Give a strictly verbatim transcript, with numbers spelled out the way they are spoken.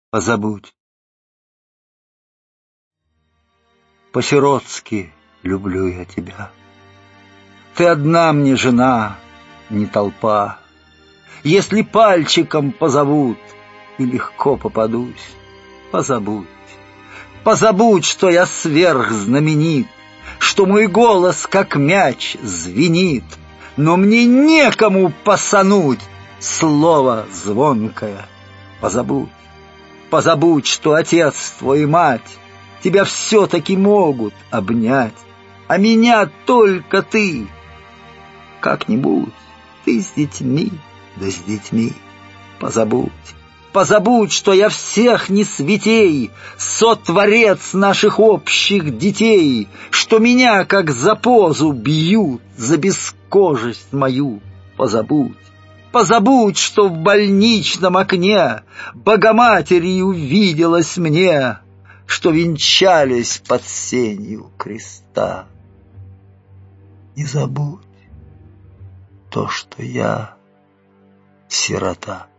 позабудь. По-сиротски люблю я тебя. Ты одна мне жена, не толпа. Если пальчиком позовут, и легко попадусь, позабудь. Позабудь, что я сверхзнаменит, что мой голос, как мяч, звенит, но мне некому посануть слово звонкое. Позабудь. Позабудь, что отец твой и мать тебя все-таки могут обнять, а меня только ты. Как-нибудь ты с детьми, да с детьми. Позабудь. Позабудь, что я всех не святей, сотворец наших общих детей, что меня, как за позу, бьют за бескожесть мою. Позабудь. Позабудь, что в больничном окне Богоматерью увиделась мне, что венчались под сенью креста. Не забудь то, что я сирота.